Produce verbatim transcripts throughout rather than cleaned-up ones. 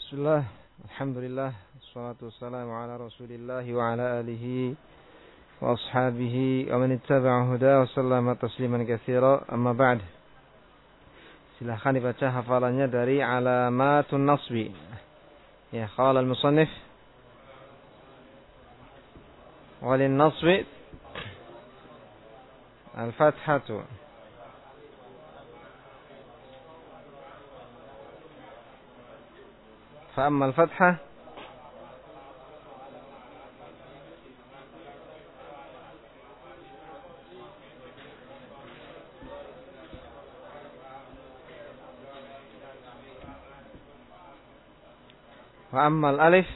Bismillah, alhamdulillah, wassalatu wassalamu ala rasulillah wa ala alihi wa ashabihi wa man ittaba'a huda wa sallama tasliman katsira, amma ba'd. Silahkan dibaca hafalannya dari alamatun nasbi. Ya, qala al-musannif walin nasbi al-fathatu. فأما الفتحة وأما الألف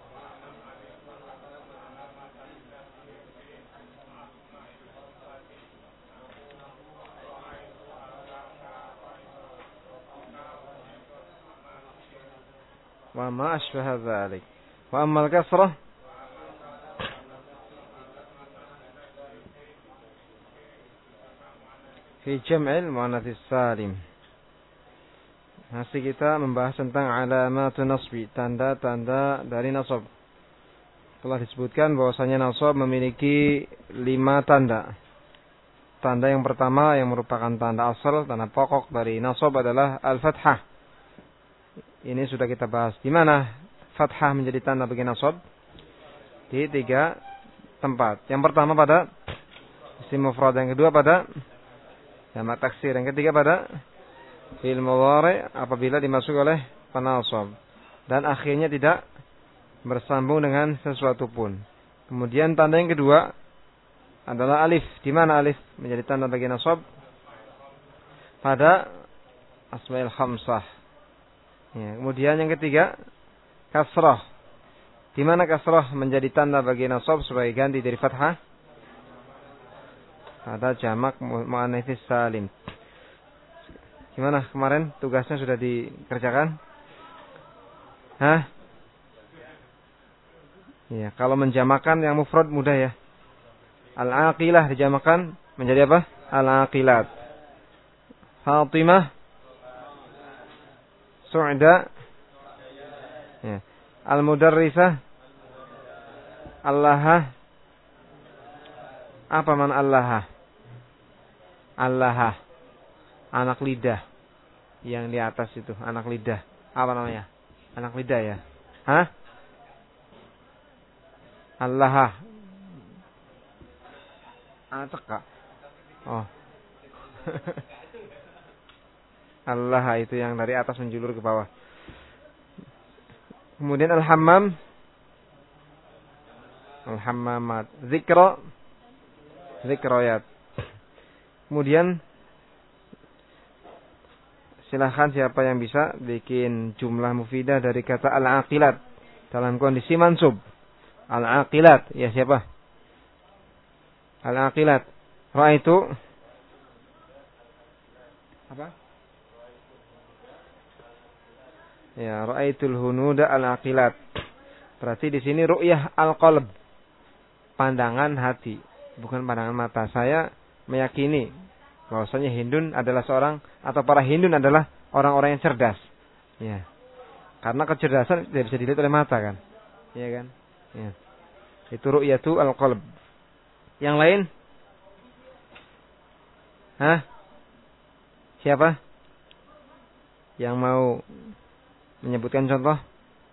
وما أشبه ذلك وأما الكسرة في جمع المؤنث السالم. Masih kita membahas tentang alamatun nasbi, tanda-tanda dari nasab. Telah disebutkan bahwasanya nasab memiliki lima tanda. Tanda yang pertama yang merupakan tanda asal, tanda pokok dari nasab adalah al-fathah. Ini sudah kita bahas. Di mana fathah menjadi tanda bagi nasab? Di tiga tempat. Yang pertama pada isim mufrad, yang kedua pada jamak taksir, yang ketiga pada fi'il mudhari apabila dimasuk oleh penasab, dan akhirnya tidak bersambung dengan sesuatu pun. Kemudian tanda yang kedua adalah alif. Di mana alif menjadi tanda bagi nasab? Pada asmaul khamsah. Ya, kemudian yang ketiga kasrah. Di mana kasrah menjadi tanda bagi nasab sebagai ganti dari fathah? Pada jamak muannats salim. Gimana kemarin tugasnya sudah dikerjakan? Hah? Ya, kalau menjamakan yang mufrad mudah ya. Al-aqilah dijamakan menjadi apa? Al-aqilat. Fatimah, Su'da, ya. Al-mudarrisah, Allahah. Apa man Allahah? Allahah, anak lidah. Yang di atas itu, anak lidah. Apa namanya? Anak lidah ya? Hah? Allahah. Anak kak? Oh. Allah itu yang dari atas menjulur ke bawah. Kemudian al-hammam, al-hammamat, zikra, zikrayat. Kemudian silahkan siapa yang bisa bikin jumlah mufidah dari kata al-aqilat dalam kondisi mansub. Al-aqilat, ya siapa? Al-aqilat. Ra'aitu apa? Ya, ra'aitul hunuda al-aqilat. Berarti di sini ru'yah al-qalb, pandangan hati, bukan pandangan mata. Saya meyakini bahwasanya Hindun adalah seorang, atau para Hindun adalah orang-orang yang cerdas. Ya. Karena kecerdasan tidak bisa dilihat oleh mata kan? Iya kan? Ya. Itu ru'yatu al-qalb. Yang lain? Hah? Siapa? Yang mau menyebutkan contoh?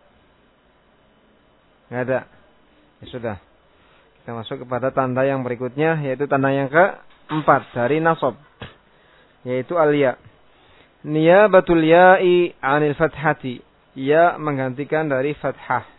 Nggak ada. Ya sudah. Kita masuk kepada tanda yang berikutnya, yaitu tanda yang keempat dari nasab, yaitu al-ya. Niyabatul ya'i 'anil fathati. Ya menggantikan dari fathah.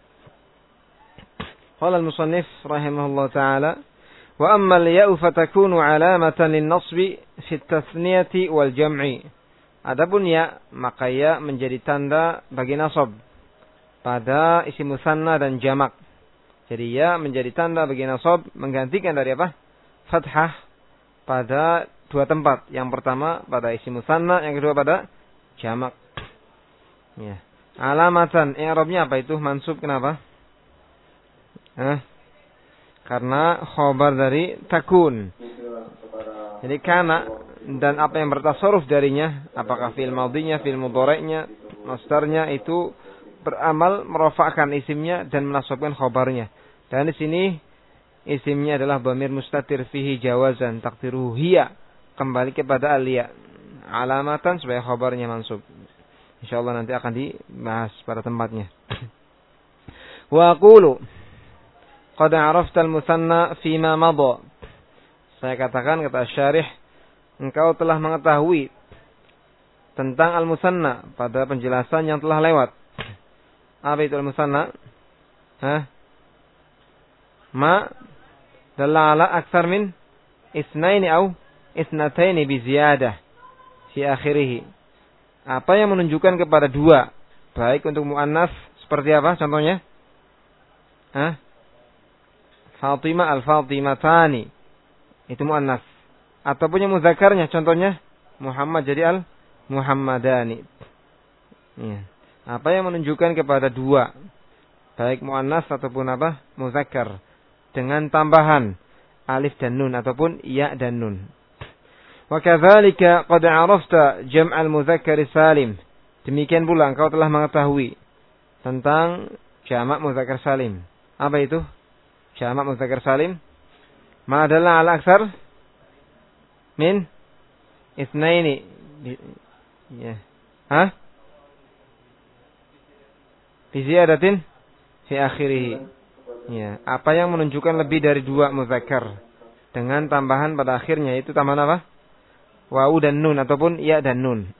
Qala al-musannif rahimahullah ta'ala, wa amma al-ya'u fatakunu 'alamatan lin-nasbi fi at-tathniyati wal jam'i. Adapun ya, maka ya menjadi tanda bagi nasab pada isim musanna dan jamak. Jadi ya menjadi tanda bagi nasab menggantikan dari apa? Fathah pada dua tempat. Yang pertama pada isim musanna, yang kedua pada jamak. Ya. Alamatan, i'rabnya apa itu? Mansub, kenapa? Hah? Karena khobar dari takun. Jadi kana dan apa yang bertasarruf darinya, apakah fi'il madhinya, fi'il mudhari'nya, masdarnya, itu beramal merofakkan isimnya dan menasabkan khobarnya. Dan di sini isimnya adalah dhamir mustatir fihi jawazan takdiruhu hiya, kembali kepada al-ya, alamatan sebagai khobarnya mansub. Insyaallah nanti akan dibahas pada tempatnya. Wa aqulu qad arafta al-musanna fima madha. Saya katakan, kata syarih, engkau telah mengetahui tentang al-musanna pada penjelasan yang telah lewat. Apa itu al-musanna? Hah? Ma dalla ala aktsar min isnaini au isnataini bi ziyadah fi akhirih. Apa yang menunjukkan kepada dua, baik untuk muannas seperti apa contohnya? Hah? Fatimah al-Fatimatani. Itu muannas. Ataupun yang mudzakarnya contohnya Muhammad jadi al-Muhammadani. Ya. Apa yang menunjukkan kepada dua, baik muannas ataupun apa? Muzakkar, dengan tambahan alif dan nun ataupun ya dan nun. Wa kadzalika qad 'arafta jam'al mudzakkar salim. Demikian pula engkau telah mengetahui tentang jamak mudzakkar salim. Apa itu jamak mudzakkar salim? Ma dalla 'ala aktsar min itsnaini. Ya. Hah? Fi ziyadatin fi akhirih. Ya, apa yang menunjukkan lebih dari dua muzakkar dengan tambahan pada akhirnya, itu tambahan apa? Wawu dan nun ataupun ya dan nun.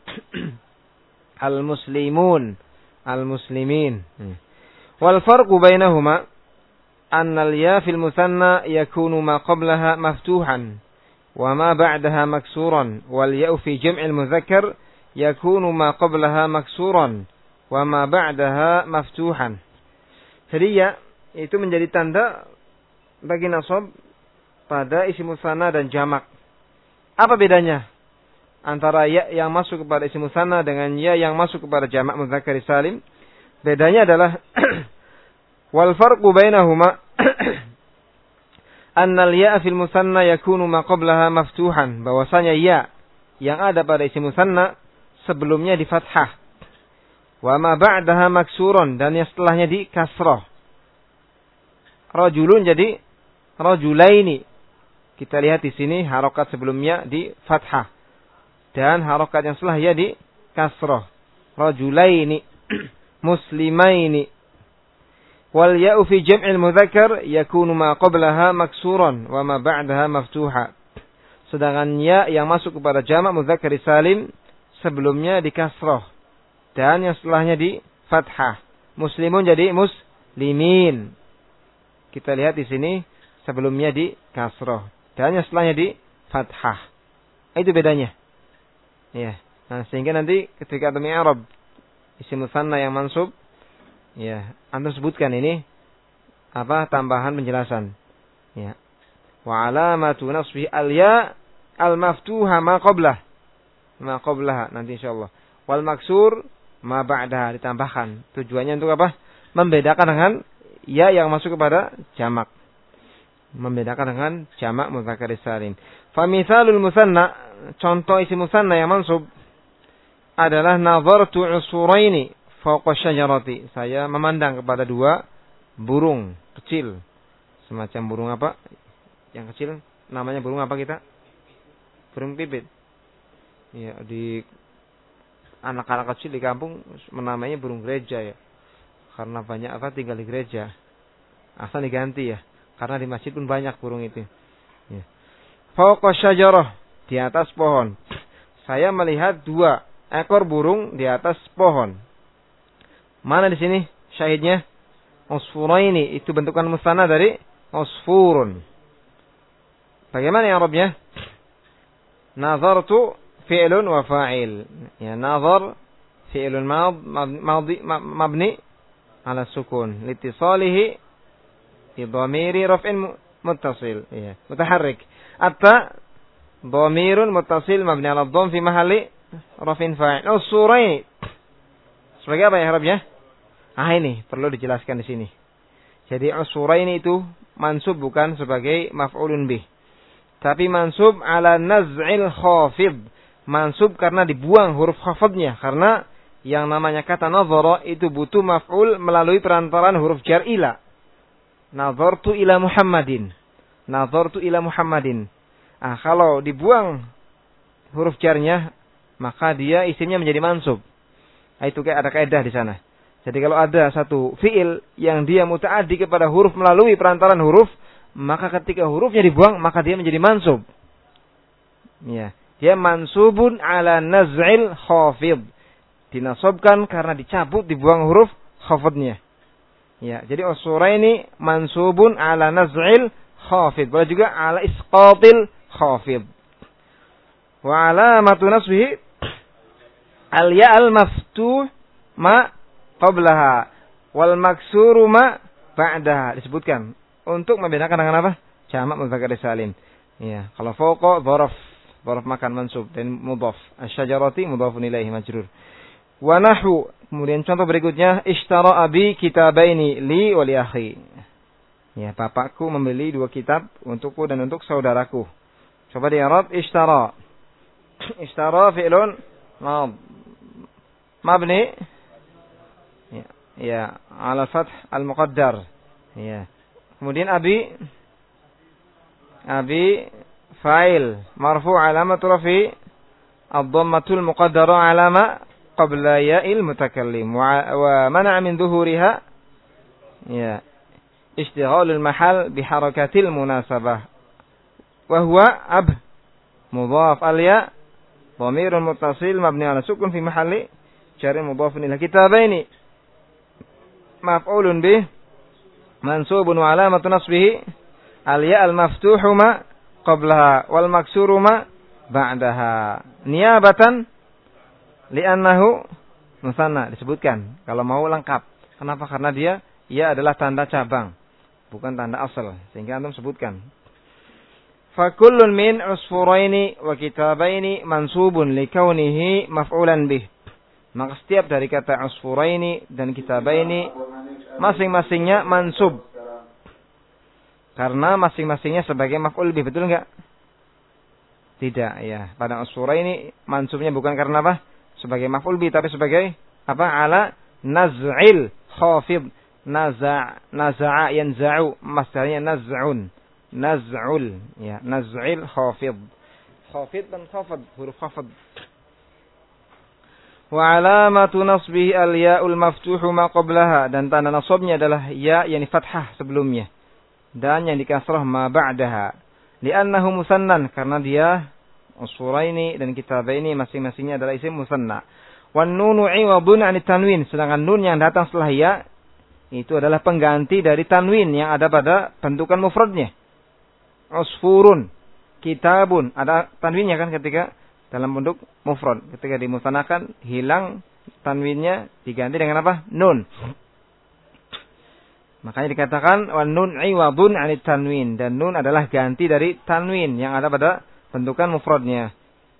Al-muslimun, al-muslimin. Wal farqu bainahuma anna al-ya fil musanna yakunu ma qablaha maftuhan wa ma ba'daha maksuran, wal ya fi jam'il muzakkar yakunu ma qablaha maksuran wa ma ba'daha maftuhan. Jadi ya itu menjadi tanda bagi nasab pada isim musanna dan jamak. Apa bedanya antara ya yang masuk kepada isim musanna dengan ya yang masuk kepada jamak mudzakkar salim? Bedanya adalah wal farqu bainahuma anna al-ya fil musanna yakunu ma qablaha maftuhan, bahwasanya ya yang ada pada isim musanna sebelumnya di fathah. Wa ma ba'daha maksurun, dan yang setelahnya di kasrah. Rajulun jadi rajulaini. Kita lihat di sini harokat sebelumnya di fathah dan harokat yang setelahnya di kasrah. Rajulaini, muslimaini. Wal ya'u fi jam'il mudzakkar yakunu ma qablaha maksuran wa ma ba'daha maftuha. Sedangkan ya yang masuk kepada jamak mudzakkar salim sebelumnya di kasrah dan yang setelahnya di fathah. Muslimun jadi muslimin. Kita lihat di sini sebelumnya di kasrah dan yang setelahnya di fathah. Itu bedanya. Ya. Nah, sehingga nanti ketika antum i'rab isim musanna yang mansub, ya, antum sebutkan ini apa tambahan penjelasan. Ya. Wa alamatu nasbi al-ya al-maftuha ma qablah. Ma qablaha nanti insyaallah. Wal maksur ma ba'daha ditambahkan. Tujuannya untuk apa? Membedakan dengan ya yang masuk kepada jamak. Membedakan dengan jamak mudzakkar salim. Fa mithalul musanna, contoh isim musanna yang mansub adalah nazartu usuraini fawqa syajarati. Saya memandang kepada dua burung kecil. Semacam burung apa? Yang kecil namanya burung apa kita? Burung pipit. Ya, di anak-anak kecil di kampung menamainya burung gereja ya. Karena banyak apa tinggal di gereja. Asal diganti ya. Karena di masjid pun banyak burung itu. Ya. Fawqa syajarah, di atas pohon. Saya melihat dua ekor burung di atas pohon. Mana di sini syahidnya? Usfuraini, itu bentukan musanna dari usfurun. Bagaimana yang Arabnya? Nazartu fi'lun wa fa'il. Ya, nazar fi'lun madhi mabni ala sukun litisalihi bi dhamiri raf'in muttasil, ya, mutaharrik. Atta dhamirun muttasil mabni ala dhamm fi mahalli raf'in fa'il. Usurain. Sebagai apa ya Arabnya? Ah, ini perlu dijelaskan di sini. Jadi usurain itu mansub bukan sebagai maf'ulun bih, tapi mansub ala naz'il khafid. Mansub karena dibuang huruf khafadnya, karena Yang namanya kata nazara itu butuh maf'ul melalui perantaraan huruf jar ila. Nazartu ila Muhammadin. Nazartu ila Muhammadin. Ah, kalau dibuang huruf jarnya, maka dia isimnya menjadi mansub. Nah, itu kayak ada kaidah di sana. Jadi kalau ada satu fiil yang dia muta'addi kepada huruf melalui perantaraan huruf, maka ketika hurufnya dibuang, maka dia menjadi mansub. Ya, dia mansubun ala naz'il khafid. Dinasobkan karena dicabut, dibuang huruf khafidnya. Ya, jadi usuraini mansubun ala naz'il khafid. Boleh juga ala isqatil khafid. Wa alamatu nasbihi al-ya al-maftuh ma qablaha wal maksuru ma ba'daha. Disebutkan untuk membedakan dengan apa? Jamak mudzakkar salim. Ya, kalau fawqa dzaraf, dzaraf makan mansub dan mudhaf. Asy-syajarati mudhafun ilaihi majrur. Wa nahwu, kemudian contoh berikutnya, ishtara abi kitabaini li wa li akhi. Ya, bapakku membeli dua kitab untukku dan untuk saudaraku. Coba di i'rab ishtara. Ishtara fi'lun mad mabni ya, ya ala fath al-muqaddar. Ya. Kemudian abi abi fa'il marfu' alamatu rafi ad-dhammatul muqaddara alama qabla ya'il mutakallim wa mana' min dhuhuriha ya ishtighalul mahal biharakatil munasabah wa huwa ab mudhaf al-ya dhamirun muttasil mabni ala sukun fi mahalli jar mudhafun ila kitabaini maf'ulun bih mansubun wa alamatu nasbihi al-ya al-maftuhu ma qablaha wal maksuru ma ba'daha niyabatan li'annahu musanna. Disebutkan kalau mau lengkap. Kenapa? Karena dia ya adalah tanda cabang, bukan tanda asal, sehingga antum sebutkan. Fa kullun min usfuraini wa kitabaini mansubun likaunihi maf'ulan bih. Maka setiap dari kata usfuraini dan kitabaini masing-masingnya mansub karena masing-masingnya sebagai maf'ul bih. Betul enggak? Tidak, ya. Pada usfuraini mansubnya bukan karena apa? Sebagai maf'ul bih, tapi sebagai apa? Ala naz'il khafid. Naza' naza'a yanza'u, masdarnya naz'un. Naz'ul, ya, naz'il khafid. Khafid dan khafad, huruf khafad. Wa alamatu nasbihi al-ya'ul maftuhu ma qablaha, dan tanda nasabnya adalah ya yang di fathah sebelumnya dan yang di kasrah ma ba'daha. Li'annahu musannan, karena dia usfuraini dan kitabaini masing-masingnya adalah isim musanna. Wan nunu iwadun 'anit tanwin, sedangkan nun yang datang setelah ya itu adalah pengganti dari tanwin yang ada pada bentukan mufradnya. Usfurun, kitabun, ada tanwinnya kan ketika dalam bentuk mufrad. Ketika dimusanakan hilang tanwinnya, diganti dengan apa? Nun. Makanya dikatakan wan nun iwadun 'anit tanwin, dan nun adalah ganti dari tanwin yang ada pada bentukan mufradnya.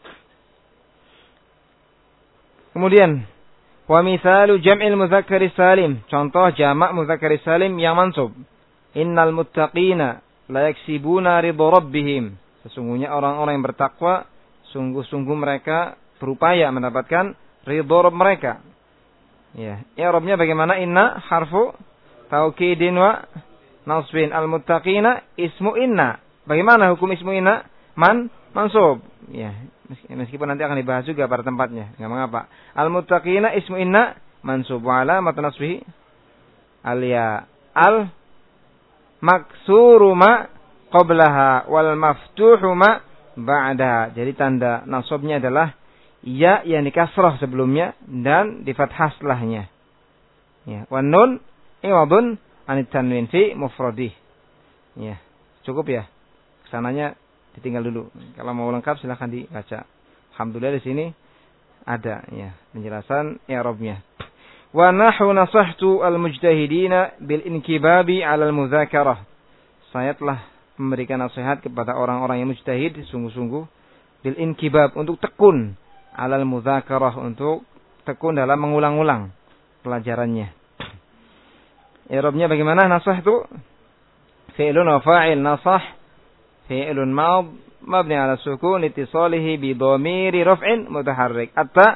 Kemudian wa misalu jam'il mudzakkari salim, contoh jamak mudzakkari salim yang mansub. Innal muttaqina la yaksibuna ridha rabbihim, sesungguhnya orang-orang yang bertakwa sungguh-sungguh mereka berupaya mendapatkan ridha Rabb mereka. Ya, i'rabnya bagaimana? Inna harfu taukidin wa nasbin, al muttaqina ismu inna. Bagaimana hukum ismu inna? Man mansub. Ya, meskipun nanti akan dibahas juga pada tempatnya, enggak mengapa. Al muttaqina ismu inna mansub wa alamat nasbihi al ya al maksuru ma qablaha wal maftuhu ma ba'daha. Jadi tanda nasabnya adalah ya yang dikasrah sebelumnya dan di fathah setelahnya. Ya, wan nun iwadun 'anit tanwin fi mufradih. Ya, cukup ya. Kesananya ditinggal dulu. Kalau mau lengkap silakan dibaca. Alhamdulillah di sini ada ya penjelasan i'rabnya. Wa nahwu nasahtu al-mujtahidina bil inkibabi 'ala al-mudzakarah. Saya telah memberikan nasihat kepada orang-orang yang mujtahid sungguh-sungguh bil inkibab, untuk tekun, 'ala al-mudzakarah, untuk tekun dalam mengulang-ulang pelajarannya. I'rabnya bagaimana? Nasahtu fi'lun wa fa'il nasah fi'lun mad mabni 'ala sukun ittisalihi bi dhamiri raf'in mutaharrik. Atta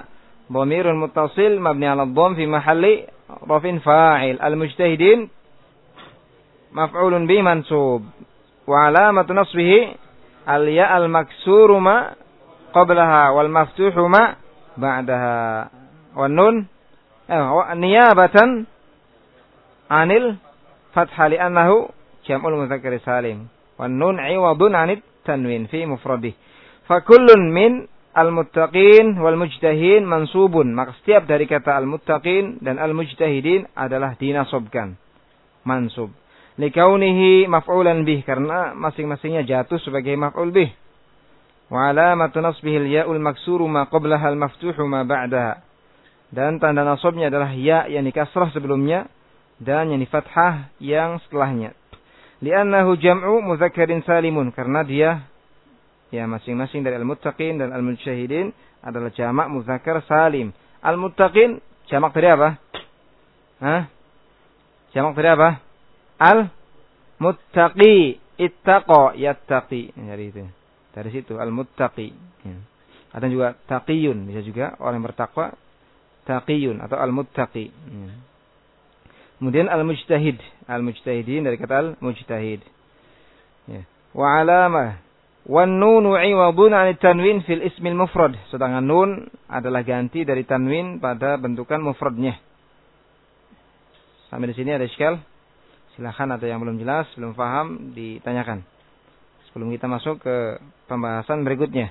dhamirun muttasil mabni 'ala dhamm fi mahalli rafin fa'il. Al-mujtahidin maf'ulun bi mansub. Wa 'alamatu nasbihi al-ya al-maksuru ma qablaha wal maftuhu ma ba'daha. Wan nun eh niyabatan 'anil fathah li'annahu jam'ul mudzakkar salim. Wan nun 'iwadun 'anit tanwin fi mufradih. Fa kullun min al-muttaqin wal mujtahin mansubun. Maka setiap dari kata al-muttaqin dan al-mujtahidin adalah dinasabkan. Mansub. Likaunihi maf'ulan bih. Karena masing-masingnya jatuh sebagai maf'ul bih. Wa alamatu nasbihi al-ya'ul maksuru ma qablaha al-maftuhu ma ba'daha. Dan tanda nasabnya adalah ya yang dikasrah sebelumnya. Dan yang difathah yang setelahnya. Li'annahu jam'u mudzakkarin salimun. Karena dia ya masing-masing dari al-muttaqin dan al-mujtahidin adalah jamak mudzakkar salim. Al-muttaqin jamak dari apa? Hah? Jamak dari apa? Al-muttaqi. Ittaqa yattaqi. Dari itu. Dari situ al-muttaqi. Ya. Ada juga taqiyun, bisa juga orang yang bertakwa taqiyun atau al-muttaqi. Ya. Kemudian al-mujtahid. Al-mujtahidin dari kata al-mujtahid. Ya. Wa alamah wan nunu 'iwadun 'anit tanwin fil ismil mufrad. Sedangkan nun adalah ganti dari tanwin pada bentukan mufradnya. Sampai di sini ada iskal? Silakan, ada yang belum jelas, belum paham, ditanyakan. Sebelum kita masuk ke pembahasan berikutnya.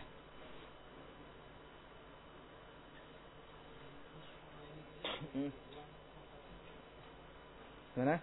Mana?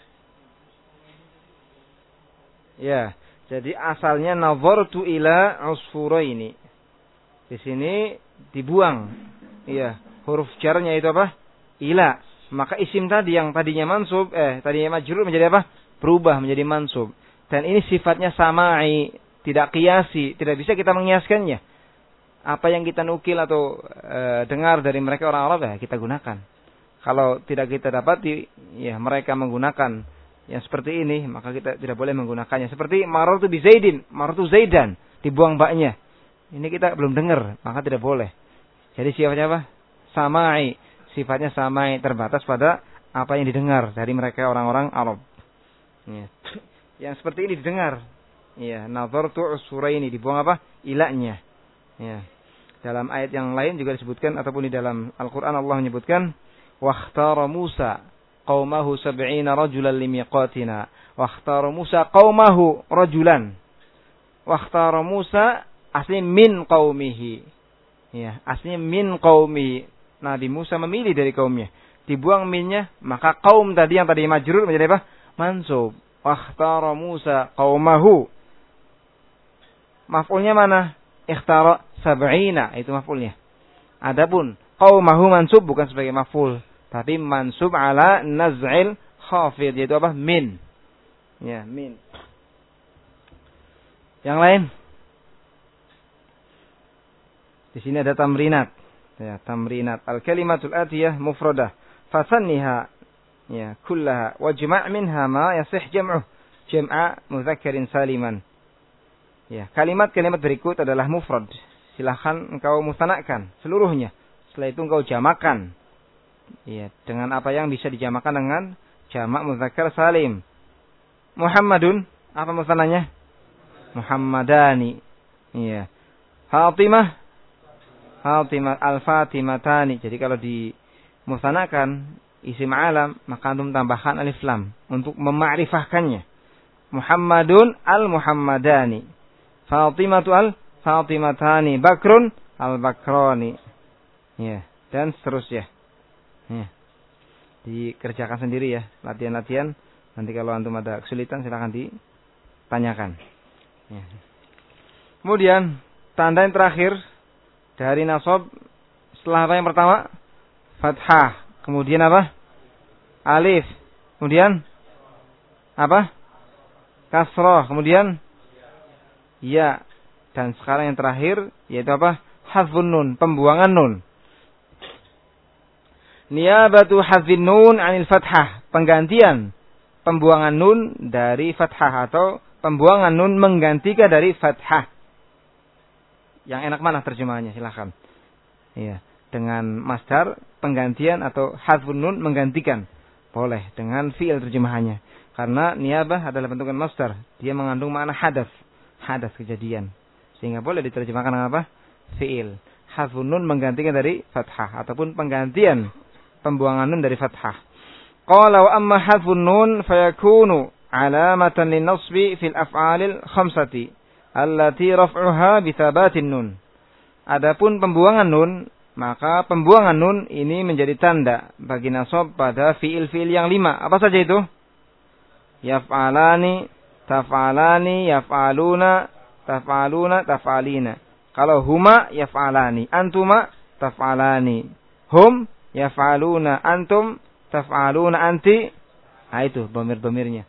Ya. Jadi asalnya nazartu ila usfuraini. Di sini dibuang. Iya, huruf jarnya itu apa? Ila. Maka isim tadi yang tadinya mansub, eh tadinya majrur menjadi apa? Berubah menjadi mansub. Dan ini sifatnya sama'i, tidak qiyasi, tidak bisa kita mengiaskannya. Apa yang kita nukil atau e, dengar dari mereka orang Arab ya kita gunakan. Kalau tidak kita dapati, ya mereka menggunakan yang seperti ini, maka kita tidak boleh menggunakannya. Seperti marartu bi Zaidin, marartu Zaidan, dibuang baknya. Ini kita belum dengar, maka tidak boleh. Jadi sifatnya apa? Sama'i. Sifatnya sama'i, terbatas pada apa yang didengar dari mereka orang-orang Arab. Ya. Yang seperti ini didengar. Ya, nazartu usfuraini, dibuang apa? Ilahnya. Ya. Dalam ayat yang lain juga disebutkan ataupun di dalam Al-Qur'an Allah menyebutkan wakhtara Musa qaumahu sab'ina rajulan limiqatina. Wakhtara Musa qaumahu rajulan. Wakhtara Musa asli min qaumihi. Ya, aslinya min qaumihi. Nabi Musa memilih dari kaumnya. Dibuang minnya, maka kaum tadi yang tadi majrur menjadi apa? Mansub. Wakhtara Musa qaumahu. Maf'ulnya mana? Ikhtara sab'ina, itu maf'ulnya. Adapun qaumahu mansub bukan sebagai maf'ul, tapi mansub ala naz'il khafid, yaitu apa? Min. Ya, min. Yang lain? Di sini ada tamrinat. Ya, tamrinat. Al-kalimatul atiyah mufradah. Fasanniha ya kullaha wajma' minha ma yasih jam'uh. Jam'a mudzakkarin saliman. Ya, kalimat-kalimat berikut adalah mufrad. Silakan engkau musanakan seluruhnya. Setelah itu engkau jamakan. Ya, dengan apa yang bisa dijamakan dengan jamak mudzakkar salim. Muhammadun, apa musananya? Muhammadani. Iya. Fatimah, Fatimah al-Fatimatani. Jadi kalau dimusanakan isim alam, maka antum tambahkan alif lam untuk memakrifahkannya. Muhammadun al-Muhammadani. Fatimatu al-Fatimatani. Bakrun al-Bakrani. Ya, dan seterusnya. Ya. Dikerjakan sendiri ya, latihan-latihan. Nanti kalau antum ada kesulitan silakan ditanyakan. Ya. Kemudian tanda yang terakhir dari nasab setelah apa yang pertama? Fathah. Kemudian apa? Alif. Kemudian apa? Kasrah. Kemudian ya. Dan sekarang yang terakhir yaitu apa? Hadzfun nun, pembuangan nun. Niyabatu hadzfin nun 'anil fathah, penggantian pembuangan nun dari fathah atau pembuangan nun menggantikan dari fathah. Yang enak mana terjemahannya? Silakan. Iya. dengan masdar penggantian atau hadzfun nun menggantikan. Boleh dengan fi'il terjemahannya. Karena niyabah adalah bentukan masdar. Dia mengandung makna hadas. Hadas kejadian. Sehingga boleh diterjemahkan dengan apa? Fi'il. Hadzfun nun menggantikan dari fathah. Ataupun penggantian pembuangan nun dari fathah. Qala wa amma hadzfun nun fayakunu alamatan linnasbi fil af'alil khamsati. Allati raf'uha bithabatin nun. Adapun pembuangan nun, maka pembuangan nun ini menjadi tanda bagi nasab pada fi'il-fi'il yang lima. Apa saja itu? Yaf'alani, taf'alani, yaf'aluna, taf'aluna, taf'alina. Kalau huma yaf'alani, antuma taf'alani. Hum yaf'aluna, antum taf'aluna, anti. Nah itu domir-domirnya.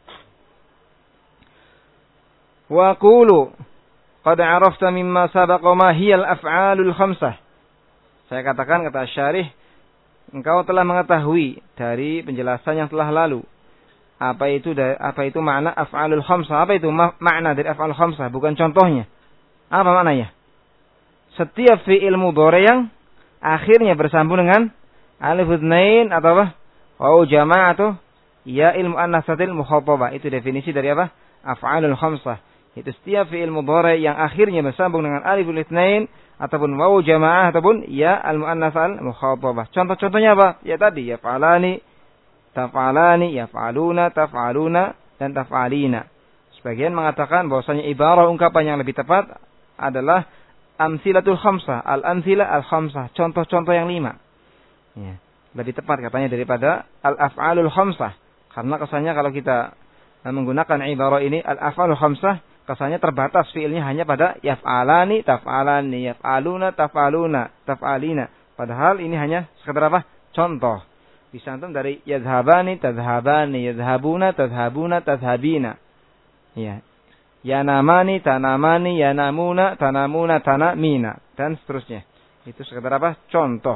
Wa qulu qad 'arafta mimma sabaqa ma hiya al-af'alul khamsah. Saya katakan kata syarih, engkau telah mengetahui dari penjelasan yang telah lalu. Apa itu apa itu makna af'alul khamsah? Apa itu makna dari af'alul khamsah? Bukan contohnya. Apa maknanya? Setiap fi'il mudhari yang akhirnya bersambung dengan alif itsnain atau apa? Waw jama' atau ya ilmu an-nasatil mukhatabah. Itu definisi dari apa? Af'alul khamsah. Itu setiap fi'il mudhari yang akhirnya bersambung dengan aliful itsnain ataupun waw jamaah ataupun ya al-muannas al-mukhatabah. Contoh-contohnya apa? Ya tadi ya fa'alani, taf'alani, yaf'aluna, taf'aluna dan taf'alina. Sebagian mengatakan bahwasanya ibarah ungkapan yang lebih tepat adalah amsilatul khamsah, al-amsilah al-khamsah, contoh-contoh yang lima. Ya, lebih tepat katanya daripada al-af'alul khamsah. Karena kesannya kalau kita menggunakan ibarah ini al-af'alul khamsah, kesannya terbatas fiilnya hanya pada yaf'alani, taf'alani, yaf'aluna, taf'aluna, taf'alina. Padahal ini hanya sekedar apa? Contoh. Bisa antum dari yadhhabani, tadhhabani, yadhhabuna, tadhhabuna, tadhhabina. Ya. Yanamani, tanamani, yanamuna, tanamuna, tanamina. Dan seterusnya. Itu sekedar apa? Contoh.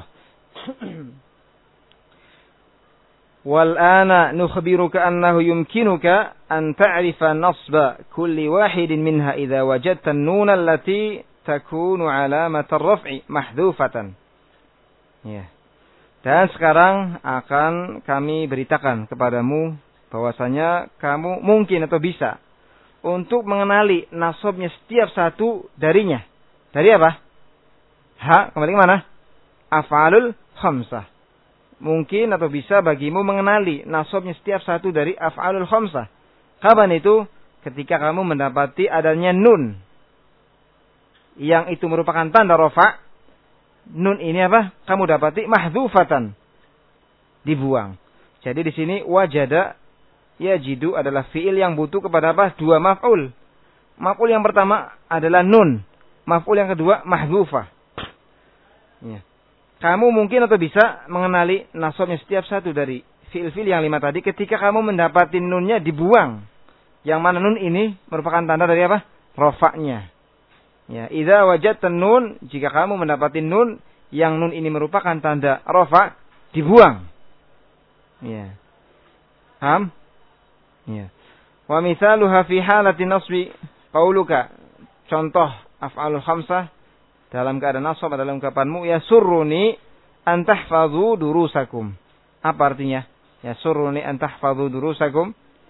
Wal'ana nukhbiruka annahu yumkinuka an ta'rifa nasba kulli wahidin minha idza wajadta an-nun allati takunu 'alamatan raf'i mahdhufatan. Ya. Dan sekarang akan kami beritakan kepadamu bahwasanya kamu mungkin atau bisa untuk mengenali nasabnya setiap satu darinya. Dari apa? Ha, kembali ke mana? Af'alul khamsah. Mungkin atau bisa bagimu mengenali nasabnya setiap satu dari af'alul khamsah. Kapan itu? Ketika kamu mendapati adanya nun. Yang itu merupakan tanda rafa'. Nun ini apa? Kamu dapati mahdhufatan. Dibuang. Jadi di sini wajada yajidu adalah fi'il yang butuh kepada apa? Dua maf'ul. Maf'ul yang pertama adalah nun. Maf'ul yang kedua mahdhufah. Ya. Kamu mungkin atau bisa mengenali nasabnya setiap satu dari fi'il-fi'il yang lima tadi ketika kamu mendapati nunnya dibuang. Yang mana nun ini merupakan tanda dari apa? Rafa'nya. Ya, idza wajadta nun, jika kamu mendapati nun yang nun ini merupakan tanda rafa, dibuang. Ya. Paham? Ya. Wa mithaluha fi halati nasbi qauluka. Contoh af'alul khamsah dalam keadaan nasab adalah ungkapanmu yasurruni an tahfadhu durusakum. Apa artinya? Yasurruni an tahfadhu durusakum.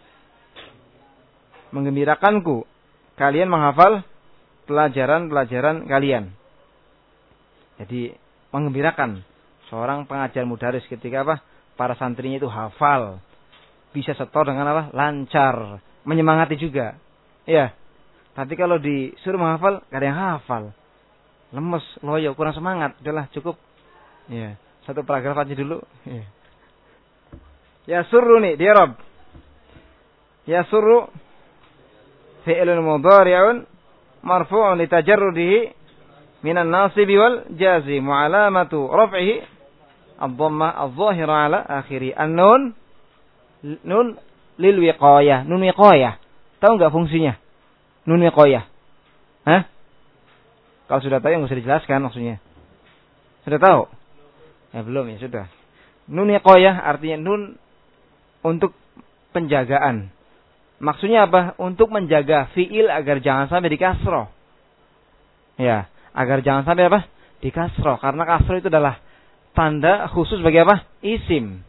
Menggembirakanku kalian menghafal pelajaran-pelajaran kalian. Jadi menggembirakan seorang pengajar mudaris ketika apa? Para santrinya itu hafal, bisa setor dengan apa? Lancar, menyemangati juga. Ya. Tapi kalau disuruh menghafal, gak ada yang hafal. Lemes, loyo, kurang semangat. Udahlah, cukup. Ya. Satu paragraf aja dulu. Ya. Ya surru nih, dia Rob. Ya surru fi'lun mudhari'un marfu'un li tajarrudihi minan nasibi wal jazim wa alamatu raf'ihi ad-dhammah adh-dhahira 'ala akhiri. An-nun nun lil wiqayah, nun wiqayah. Tahu enggak fungsinya? Nun wiqayah. Hah? Kalau sudah tahu enggak usah dijelaskan maksudnya. Sudah tahu? Ya belum ya, sudah. Nun wiqayah artinya nun untuk penjagaan. Maksudnya apa? Untuk menjaga fi'il agar jangan sampai dikasroh. Ya, agar jangan sampai apa? di kasroh. Karena kasroh itu adalah tanda khusus bagi apa? Isim.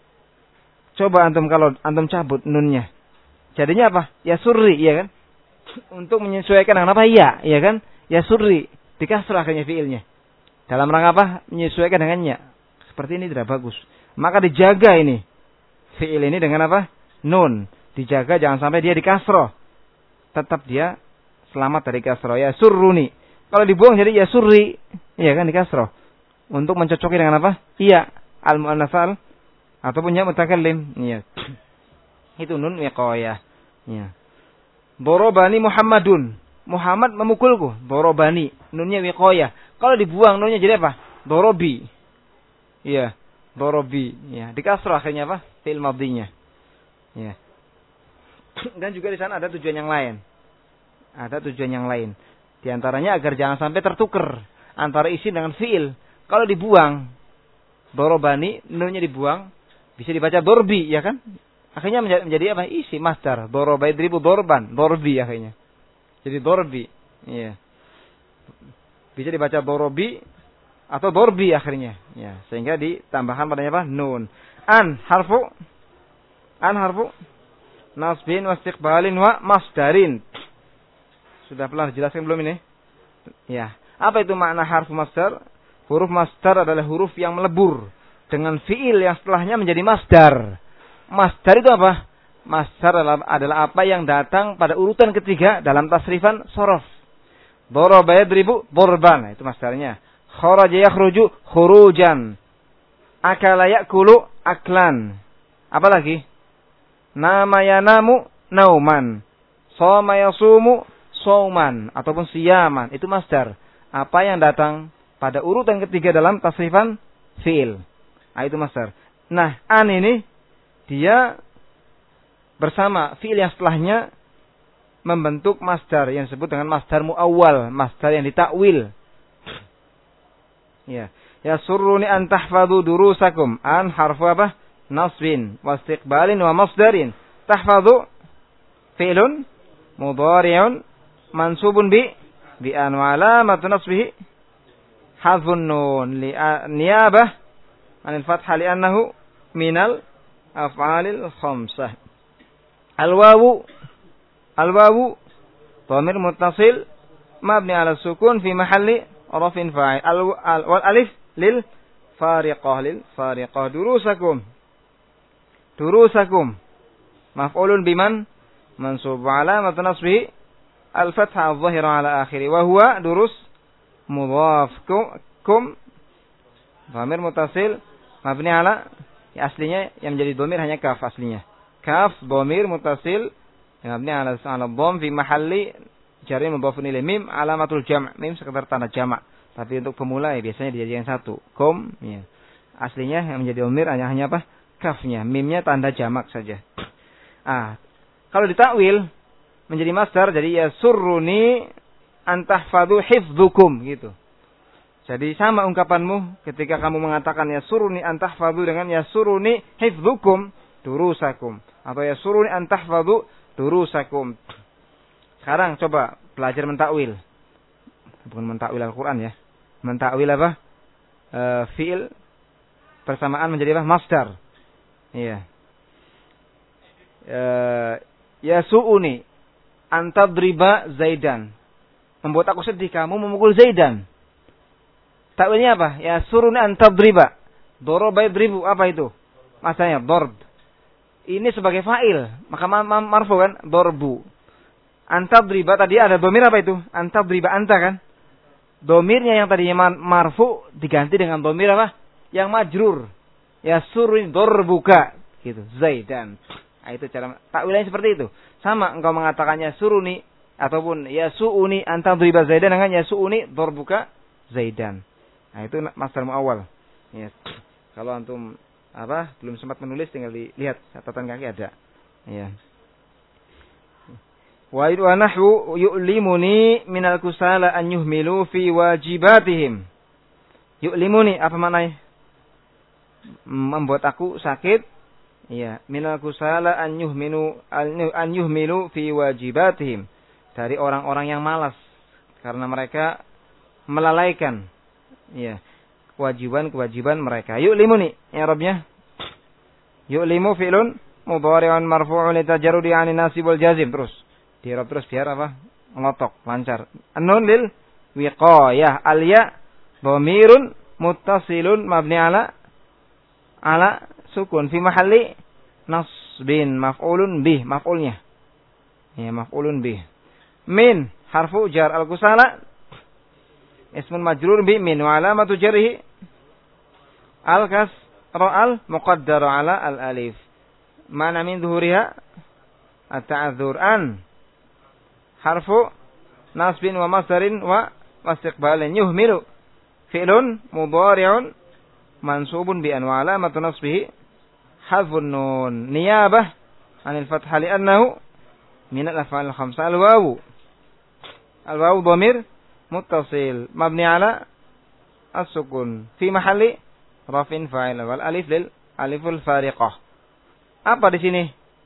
Coba antum kalau antum cabut nunnya. Jadinya apa? Ya surri, iya kan? Untuk menyesuaikan dengan apa? Ya, iya kan? Ya surri. Di kasroh akhirnya fiilnya. Dalam rangka apa? Menyesuaikan dengannya. Seperti ini tidak bagus. Maka dijaga ini. Fiil ini dengan apa? Nun. Dijaga jangan sampai dia di kasroh. Tetap dia selamat dari kasroh. Ya surruni. Kalau dibuang jadi ya surri. Iya kan? Di kasroh. Untuk mencocoki dengan apa? Iya. Al-mu'annasal. Ataupun ya mutakallim. Iya. Itu nun wiqayah. Ya. Dorobani Muhammadun. Muhammad memukulku. Dorobani. Nunnya wiqayah. Kalau dibuang nunnya jadi apa? Dorobi. Iya. Dorobi. Ya. Di kasroh akhirnya apa? Fi'il madhinya. Ya. Dan juga di sana ada tujuan yang lain. Ada tujuan yang lain. Di antaranya agar jangan sampai tertuker antara isim dengan fi'il. Kalau dibuang dorobani, nunnya dibuang, bisa dibaca dorbi, ya kan? Akhirnya menjadi, menjadi apa? Isi masdar. Doroba idribu dorban. Dorbi akhirnya. Jadi dorbi. Iya. Bisa dibaca dorobi atau dorbi akhirnya. Ya. Sehingga ditambahkan padanya apa? Nun. An harfu. An harfu. Nasbin wa istiqbalin wa masdarin. Sudah pernah dijelaskan belum ini? Ya. Apa itu makna harfu masdar? Huruf masdar adalah huruf yang melebur dengan fiil yang setelahnya menjadi masdar. Masdar itu apa? Masdar adalah, adalah apa yang datang pada urutan ketiga dalam tasrifan sorof. Doraba yadribu dorban. Nah, itu masdarnya. Kharaja yakhruju khurujan. Akala ya'kulu aklan. Apa lagi? Nama yanamu nauman. Soma yasumu sauman. Ataupun siyaman. Itu masdar. Apa yang datang pada urutan ketiga dalam tasrifan fiil. Nah, itu masdar. Nah, an ini dia bersama fiil yang setelahnya membentuk masdar yang disebut dengan masdar muawwal, masdar yang ditakwil. Ya, ya surruni an tahfadhu durusakum. An harfu apa? Nasbin wa istiqbalin wa masdarin. Tahfadhu fi'lun mudhari'un mansubun bi bi an wa alamatu nasbihi hadfun nun li niyabah anil fathah li annahu minal af'alil khamsah. Al-wawu al-wawu dhamir muttasil mabni ala sukun fi mahalli rafin fa'il. Wal alif lil fariqah lil fariqah. Durusakum durusakum maf'ulun biman mansub ala alamatu nasbihi al-fathah adh-dhahira ala akhiri wa huwa durus mudhaf kum dhamir muttasil mabni ala. Ya, aslinya yang menjadi dhamir hanya kaf aslinya. Kaf dhamir muttasil yang mabni ala ala dhamm fi mahalli jarri mudhafun ilaihi. Mim alamatul jam'. Mim sekedar tanda jamak. Tapi untuk pemula ya, biasanya dijadikan satu. Kum ya. Aslinya yang menjadi dhamir hanya hanya apa? Kafnya. Mimnya tanda jamak saja. Ah, kalau ditakwil menjadi masdar jadi ya surruni antahfadhu hifdzukum gitu. Jadi sama ungkapanmu ketika kamu mengatakan ya suruni antahfadhu dengan ya suruni hifdzukum durusakum. Atau ya suruni antahfadhu durusakum. Sekarang coba belajar mentakwil. Bukan mentakwil Al-Quran ya. Mentakwil apa? E, fi'il bersamaan menjadi apa? Masdar. Iya. E, ya su'uni antadriba Zaidan. Membuat aku sedih kamu memukul Zaidan. Takwilnya apa? Ya suruni antadriba. Doroba yadribu. Apa itu? Masanya dorb. Ini sebagai fa'il. Maka marfu kan? Dorbu. Antadriba tadi ada domir apa itu? Antadriba anta kan? Domirnya yang tadinya marfu diganti dengan domir apa? Yang majrur. Ya suruni dorbuka. Gitu. Zaidan. Nah, itu cara takwilnya seperti itu. Sama engkau mengatakannya suruni ataupun ya su'uni antadriba Zaidan dengan ya su'uni dorbuka Zaidan. Nah, itu masdar muawwal. Ya. Kalau antum apa belum sempat menulis tinggal dilihat catatan kaki ada. Ya. Wa idwa nahwu yu'limuni minal kusala an yuhmilu fi wajibatihim. Yu'limuni apa maknanya? Membuat aku sakit. Iya, minal kusala an yuhminu an yuhmilu fi wajibatihim. Dari orang-orang yang malas karena mereka melalaikan Ya. Kewajiban-kewajiban mereka. Yu'limuni i'rabnya. Yu'limu fi'lun mudhari'un marfu'un litajarrudi 'anil nasib wal jazim. Terus. Di-i'rab terus biar apa? Ngelotok, lancar. An-nun lil wiqayah. Al-ya dhamirun muttasilun mabni ala ala sukun fi mahalli nasbin maf'ulun bih, maf'ulnya. Ya, maf'ulun bih. Min harfu jar al-kusala ismun majrur bi min wa alamatu jarhi al-kasra al-muqaddar ala al-alif. Mana min dhuhuriha at-ta'adzur an harfu nasbin wa masdarin wa istiqbalin yuhmilu fi'lun mudhari'un mansubun bi an wa alamatu nasbihi hadfun nun niyabah anil fathah li'annahu min al-af'al al-khamsah al-wawu al-wawu dhamir muttasil mabni ala as-sukun fi mahalli rafin fa'il wal alif lil aliful fariqah. Apa di sini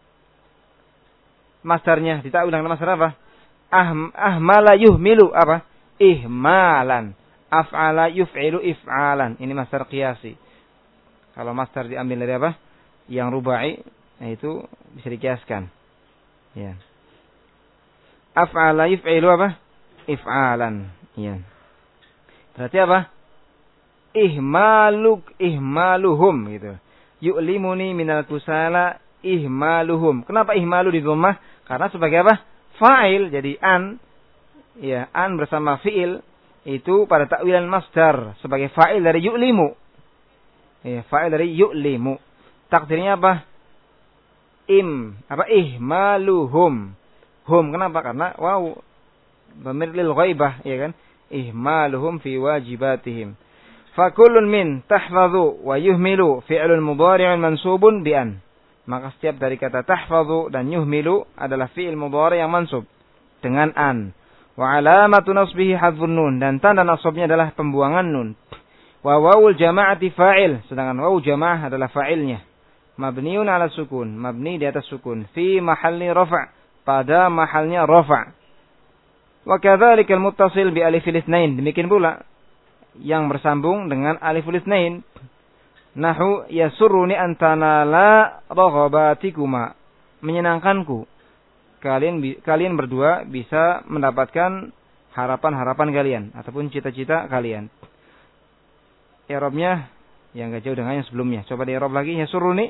masdarnya? Ditakwil dengan masdar apa? Ah, ahmala yuhmilu apa? Ihmalan. Af'ala yuf'ilu if'alan. Ini masdar qiyasi. Kalau masdar diambil dari apa? Yang rubai, nah itu bisa dikiaskan. Ya. Af'ala yuf'ilu apa? If'alan. Ya. Berarti apa? Ihmaluk ihmaluhum gitu. Yu'limuni minal kusala ihmaluhum. Kenapa ihmalu di dhammah? Karena sebagai apa? Fa'il. Jadi an, ya, an bersama fi'il itu pada takwilan masdar sebagai fa'il dari yu'limu. Ya, fa'il dari yu'limu. Takdirnya apa? Im, apa? Ihmaluhum. Hum, kenapa? Karena wow, dhamir lil ghaibah, ya kan? Ihmaluhum fi wajibatihim. Fakullun min tahfadhu wa yuhmilu fi'lun mudhari'un mansubun bi an. Maka setiap dari kata tahfadhu dan yuhmilu adalah fi'il mudhari' yang mansub dengan an. Wa alamatu nasbihi hadfun nun, dan tanda nasabnya adalah pembuangan nun. Wa wawul jama'ati fa'il, sedangkan wawu jamaah adalah fa'ilnya. Mabniun ala sukun, mabni di atas sukun. Fi mahalli rafa', pada mahalnya rafa'. Wa kadzalikal muttasil bi alifil itsnain, demikian pula yang bersambung dengan aliful itsnain. Nahu yasurruni antana la raghabatikuma, menyenangkanku kalian kalian berdua bisa mendapatkan harapan-harapan kalian ataupun cita-cita kalian. I'rabnya yang enggak jauh dengan yang sebelumnya. Coba di i'rab lagi. Yasurruni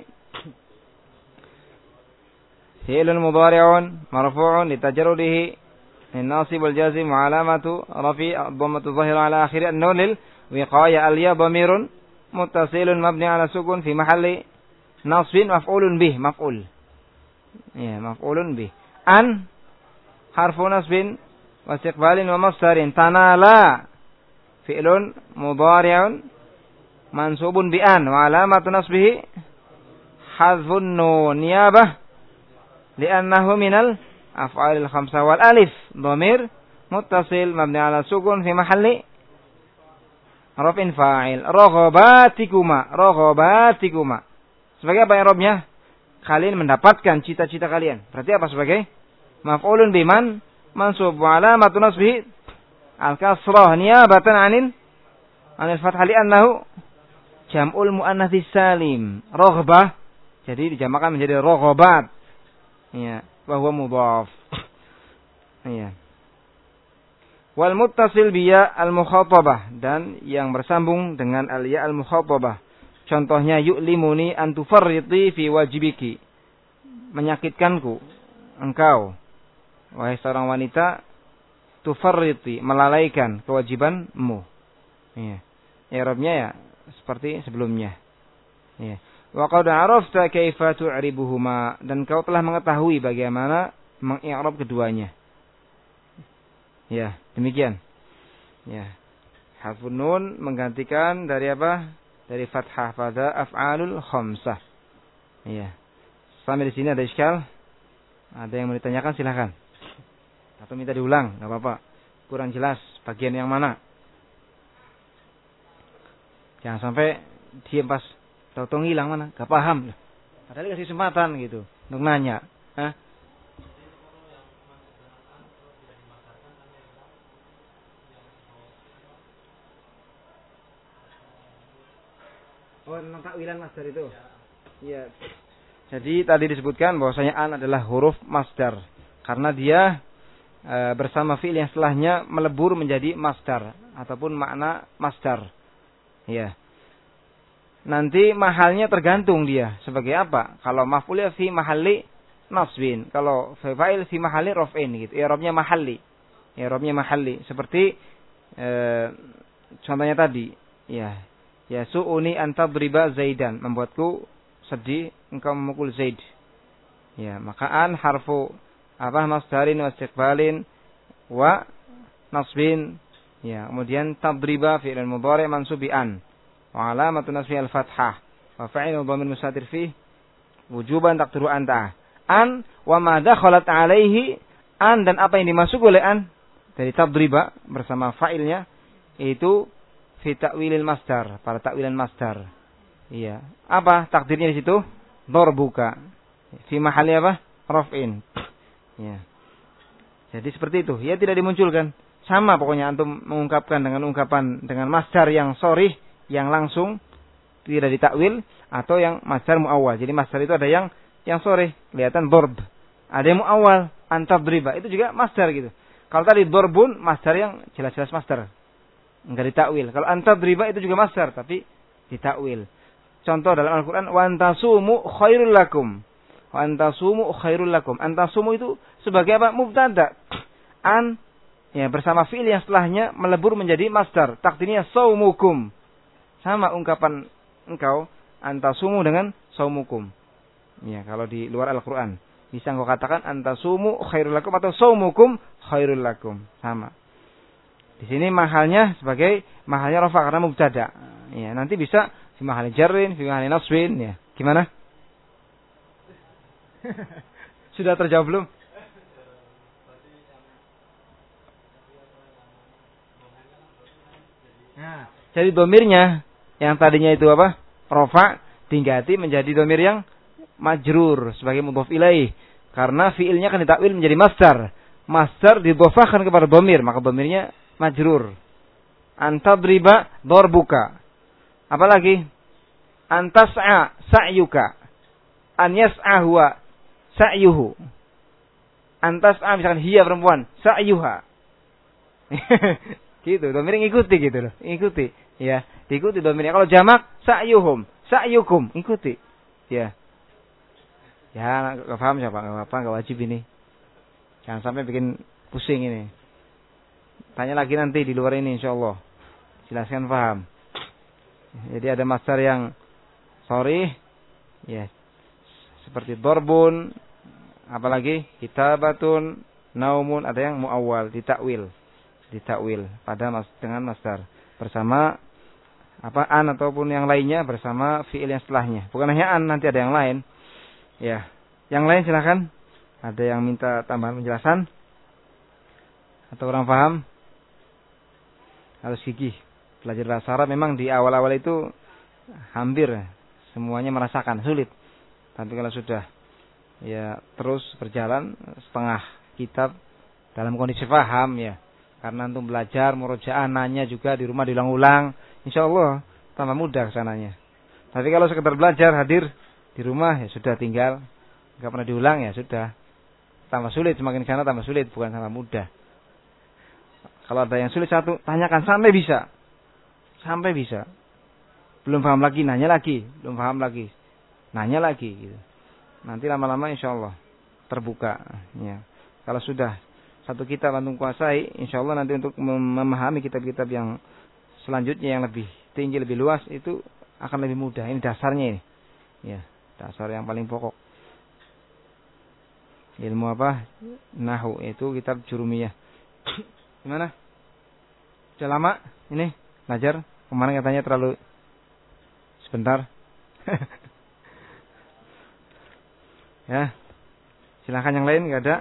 fi'lun mudhari'un marfu'un litajarrudihi الناصب والجازم وعلامة رفيع الضمة الظاهرة على آخر النون للوقاية الياء ضمير متصل مبني على سكون في محل نصب مفعول به مفعول ya مفعول به an حرف نصب واستقبال ومصدر تنالا فعل مضارع منصوب بأن وعلامة نصبه حذف النون نيابة لأنه من ال af'alil khamsah wal alif dhamir muttasil mabni ala sukun fi mahalli rafin fa'il. Raghabatikuma, raghabatikuma. Sebagai apa i'rabnya? Kalian mendapatkan cita-cita kalian. Berarti apa sebagai maf'ulun biman mansub wa alamatu nasbihi al-kasrah niyabatan 'anil 'anil fathah li annahu jam'ul muannats salim. Raghbah jadi dijamakan menjadi raghabat. Ya. Bahwa mudhaf. Iya. Wal muttasil biya al-mukhatabah, dan yang bersambung dengan al-ya al-mukhatabah. Contohnya yu'limuni an tufarriti fi wajibiki. Menyakitkanku engkau wahai seorang wanita tufarriti, melalaikan kewajibanmu. Iya. I'rabnya ya seperti sebelumnya. Iya. Wa qad 'arafta kaifa tu'ribuhuma, dan kau telah mengetahui bagaimana mengi'rab keduanya. Ya, demikian. Ya. Harfun nun menggantikan dari apa? Dari fathah pada af'alul khamsah. Ya. Sampai di sini ada iskal? Ada yang mau ditanyakan silakan. Atau minta diulang, enggak apa-apa. Kurang jelas bagian yang mana? Jangan sampai diam pas tahu-tahu hilang mana, gak paham. Padahal kasih kesempatan gitu untuk nanya. Hah? Oh, tentang takwilan masdar itu. Iya. Jadi tadi disebutkan bahwasanya an adalah huruf masdar karena dia e, bersama fi'il yang setelahnya melebur menjadi masdar ataupun makna masdar. Iya. Nanti mahalnya tergantung dia sebagai apa. Kalau maf'ul fi mahalli nasbin, kalau fa'il fi mahalli raf'in gitu. I'rabnya mahalli. I'rabnya mahalli seperti e, contohnya tadi, ya. Ya su'uni an tadriba Zaidan, membuatku sedih engkau memukul Zaid. Ya, maka an harfu apa masdarin wa istiqbalin wa nasbin. Ya, kemudian tadriba fi'il mudhari' mansub bi an. Wa alamatun nasbi al-fathah. Wa fa'ilu dhamir mustatir fi wujuban taqdiru anta. An wa ma dakhalat alaihi, an dan apa yang dimasuk oleh an dari tadriba bersama fa'ilnya itu fi ta'wilil masdar, pada ta'wilan masdar. Iya. Apa takdirnya di situ? Darbuka. Fi mahalli apa? Raf'in. Ya. Jadi seperti itu. Ya tidak dimunculkan. Sama pokoknya antum mengungkapkan dengan ungkapan dengan masdar yang sharih, yang langsung tidak ditakwil, atau yang masdar muawwal. Jadi masdar itu ada yang yang sharih, kelihatan darb. Ada yang muawwal, antadriba. Itu juga masdar gitu. Kalau tadi darbun, masdar yang jelas-jelas masdar. Enggak ditakwil. Kalau antadriba itu juga masdar tapi ditakwil. Contoh dalam Al-Quran, wa antasumu khairul lakum. Wa antasumu khairul lakum. Antasumu itu sebagai apa? Mubtada. An ya bersama fi'il yang setelahnya melebur menjadi masdar. Takdirnya saumukum. Sama ungkapan engkau antasumu dengan saumukum. Ya, kalau di luar Al-Quran bisa engkau katakan antasumu khairul lakum atau saumukum khairul lakum. Sama. Di sini mahalnya sebagai mahalnya rafa karena mubtada. Ya, nanti bisa fi mahali jarrin, fi mahali nasbin, ya. Gimana? Sudah terjawab belum? Nah, jadi domirnya yang tadinya itu apa? Rafa diganti menjadi domir yang majrur sebagai mudhof ilaih. Karena fiilnya kan ditakwil menjadi masdar. Masdar didhofahkan kepada domir, maka domirnya majrur. Antadriba darbuka. Apalagi antas'a sa'yuka, an yas'a huwa sa'yuhu. Antas'a misalkan hiya perempuan, sa'yuha. Gitu, domir ngikuti gitu loh, ngikuti. Ya, diikuti domirnya. Kalau jamak sa'yuhum, sa'yukum, ikuti. Ya. Ya, enggak paham siapa, enggak apa-apa, enggak wajib ini. Jangan sampai bikin pusing ini. Tanya lagi nanti di luar ini insyaallah. Jelaskan paham. Jadi ada masdar yang sharih, ya, seperti darbun, apalagi kitabatun, naumun, ada yang muawwal, ditakwil, ditakwil pada mas dengan masdar bersama apa an ataupun yang lainnya bersama fiil yang setelahnya. Bukan hanya an, nanti ada yang lain. Ya, yang lain silakan. Ada yang minta tambahan penjelasan atau orang paham? Harus gigih. Belajar bahasa Arab memang di awal-awal itu hampir semuanya merasakan sulit. Tapi kalau sudah ya terus berjalan setengah kitab dalam kondisi paham ya. Karena antum belajar, murojaah, nanya juga di rumah diulang-ulang, insyaallah tambah mudah kesananya. Tapi kalau sekedar belajar hadir di rumah ya sudah tinggal, enggak pernah diulang ya sudah. Tambah sulit, semakin sana tambah sulit, bukan tambah mudah. Kalau ada yang sulit satu, tanyakan sampai bisa. Sampai bisa. Belum paham lagi, nanya lagi. Belum paham lagi, nanya lagi. Gitu. Nanti lama-lama insya Allah terbuka. Ya. Kalau sudah satu kitab antum kuasai, insya Allah nanti untuk memahami kitab-kitab yang selanjutnya yang lebih tinggi, lebih luas, itu akan lebih mudah. Ini dasarnya ini. Ya, dasar yang paling pokok. Ilmu apa? Nahu, itu kitab Jurumiyah. Gimana? Sudah lama ini belajar? Kemarin katanya terlalu sebentar. Ya. Silakan yang lain, enggak ada.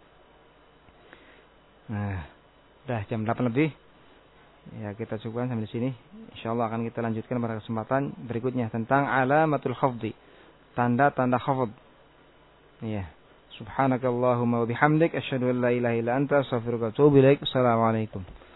Nah, udah jam delapan lebih. Ya, kita cukupkan sampai di sini. Insyaallah akan kita lanjutkan pada kesempatan berikutnya tentang alamatul khafdi. Tanda-tanda khafd. Iya. Subhanakallahumma wa bihamdik asyhadu an la ilaha illa anta astaghfiruka wa atubu ilaik. Assalamualaikum.